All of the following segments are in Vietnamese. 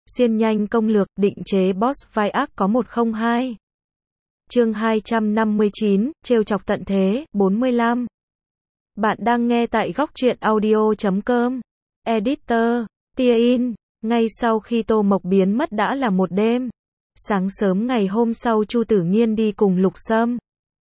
Xuyên nhanh công lược, định chế boss vai ác có 102. Chương 259, trêu chọc tận thế, 45. Bạn đang nghe tại góc truyện audio.com. Editor, tia in. Ngay sau khi Tô Mộc biến mất đã là một đêm. Sáng sớm ngày hôm sau Chu Tử Nghiên đi cùng Lục Sâm,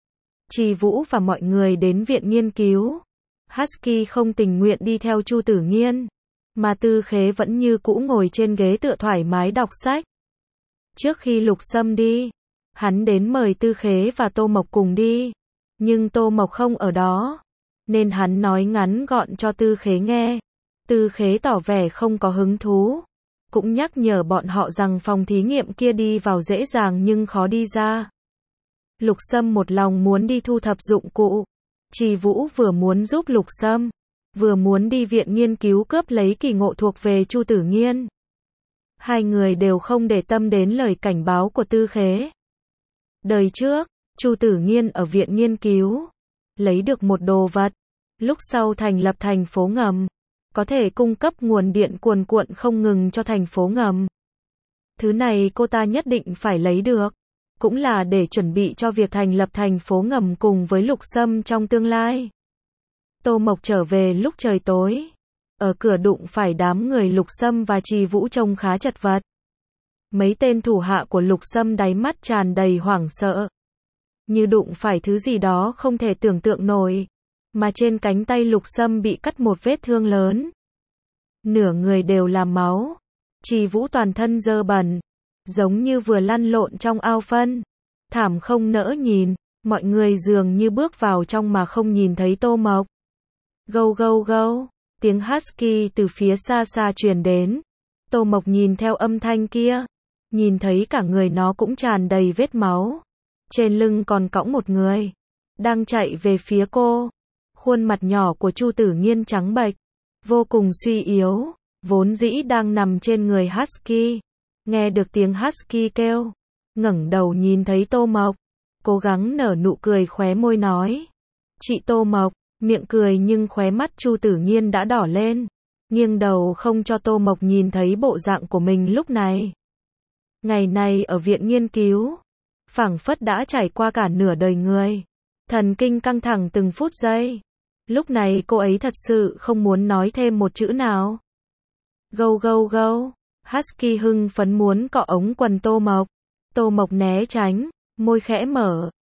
Trì Vũ và mọi người đến viện nghiên cứu. Husky không tình nguyện đi theo Chu Tử Nghiên, mà Tư Khế vẫn như cũ ngồi trên ghế tựa thoải mái đọc sách. Trước khi Lục Sâm đi, hắn đến mời Tư Khế và Tô Mộc cùng đi, nhưng Tô Mộc không ở đó, nên hắn nói ngắn gọn cho Tư Khế nghe. Tư Khế tỏ vẻ không có hứng thú, cũng nhắc nhở bọn họ rằng phòng thí nghiệm kia đi vào dễ dàng nhưng khó đi ra. Lục Sâm một lòng muốn đi thu thập dụng cụ. Trì Vũ vừa muốn giúp Lục Sâm, vừa muốn đi viện nghiên cứu cướp lấy kỳ ngộ thuộc về Chu Tử Nghiên. Hai người đều không để tâm đến lời cảnh báo của Tư Khế. Đời trước, Chu Tử Nghiên ở viện nghiên cứu, lấy được một đồ vật, lúc sau thành lập thành phố ngầm, có thể cung cấp nguồn điện cuồn cuộn không ngừng cho thành phố ngầm. Thứ này cô ta nhất định phải lấy được, cũng là để chuẩn bị cho việc thành lập thành phố ngầm cùng với Lục Sâm trong tương lai. Tô Mộc trở về lúc trời tối, ở cửa đụng phải đám người Lục Sâm và Trì Vũ trông khá chật vật. Mấy tên thủ hạ của Lục Sâm đáy mắt tràn đầy hoảng sợ, như đụng phải thứ gì đó không thể tưởng tượng nổi, mà trên cánh tay Lục Sâm bị cắt một vết thương lớn. Nửa người đều là máu, Trì Vũ toàn thân dơ bẩn, giống như vừa lăn lộn trong ao phân, thảm không nỡ nhìn. Mọi người dường như bước vào trong mà không nhìn thấy Tô Mộc. Gâu gâu gâu, tiếng husky từ phía xa xa truyền đến. Tô Mộc nhìn theo âm thanh kia, nhìn thấy cả người nó cũng tràn đầy vết máu. Trên lưng còn cõng một người, đang chạy về phía cô. Khuôn mặt nhỏ của Chu Tử Nghiên trắng bệch, vô cùng suy yếu, vốn dĩ đang nằm trên người husky. Nghe được tiếng husky kêu, ngẩng đầu nhìn thấy Tô Mộc, cố gắng nở nụ cười khóe môi nói. Chị Tô Mộc, miệng cười nhưng khóe mắt Chu Tử Nghiên đã đỏ lên, nghiêng đầu không cho Tô Mộc nhìn thấy bộ dạng của mình lúc này. Ngày này ở viện nghiên cứu, phảng phất đã trải qua cả nửa đời người, thần kinh căng thẳng từng phút giây. Lúc này cô ấy thật sự không muốn nói thêm một chữ nào. Gâu gâu gâu, husky hưng phấn muốn cọ ống quần Tô Mộc. Tô Mộc né tránh, môi khẽ mở,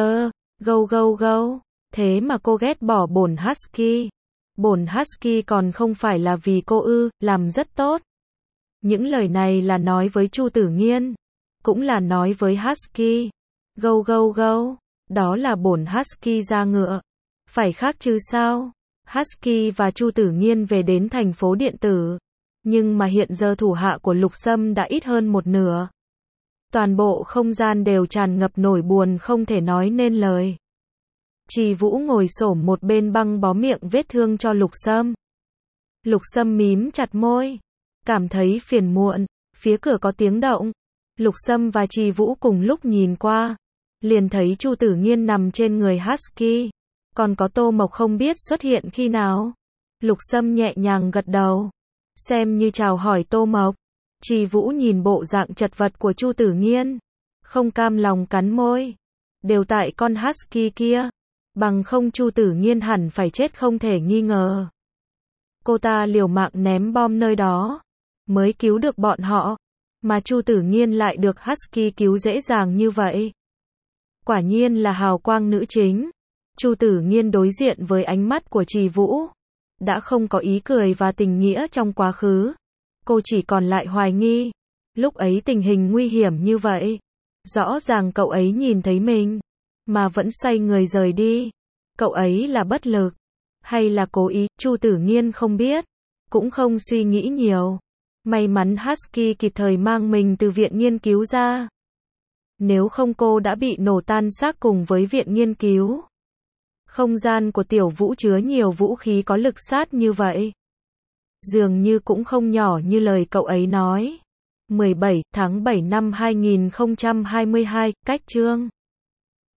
gâu gâu gâu. Thế mà cô ghét bỏ bổn husky. Bổn husky còn không phải là vì cô ư, làm rất tốt. Những lời này là nói với Chu Tử Nghiên, cũng là nói với husky. Gâu gâu gâu, đó là bổn husky ra ngựa, phải khác chứ sao. Husky và Chu Tử Nghiên về đến thành phố điện tử, nhưng mà hiện giờ thủ hạ của Lục Sâm đã ít hơn một nửa. Toàn bộ không gian đều tràn ngập nỗi buồn không thể nói nên lời. Trì Vũ ngồi xổm một bên băng bó miệng vết thương cho Lục Sâm. Lục Sâm mím chặt môi, cảm thấy phiền muộn. Phía cửa có tiếng động. Lục Sâm và Trì Vũ cùng lúc nhìn qua, liền thấy Chu Tử Nghiên nằm trên người husky, còn có Tô Mộc không biết xuất hiện khi nào. Lục Sâm nhẹ nhàng gật đầu, xem như chào hỏi Tô Mộc. Trì Vũ nhìn bộ dạng chật vật của Chu Tử Nghiên, không cam lòng cắn môi. Đều tại con husky kia, bằng không Chu Tử Nghiên hẳn phải chết không thể nghi ngờ. Cô ta liều mạng ném bom nơi đó, mới cứu được bọn họ, mà Chu Tử Nghiên lại được husky cứu dễ dàng như vậy. Quả nhiên là hào quang nữ chính. Chu Tử Nghiên đối diện với ánh mắt của Trì Vũ, đã không có ý cười và tình nghĩa trong quá khứ. Cô chỉ còn lại hoài nghi. Lúc ấy tình hình nguy hiểm như vậy, rõ ràng cậu ấy nhìn thấy mình, mà vẫn xoay người rời đi. Cậu ấy là bất lực, hay là cố ý, Chu Tử Nghiên không biết, cũng không suy nghĩ nhiều. May mắn husky kịp thời mang mình từ viện nghiên cứu ra. Nếu không cô đã bị nổ tan xác cùng với viện nghiên cứu. Không gian của Tiểu Vũ chứa nhiều vũ khí có lực sát như vậy, dường như cũng không nhỏ như lời cậu ấy nói. 17 tháng 7 năm 2022, cách chương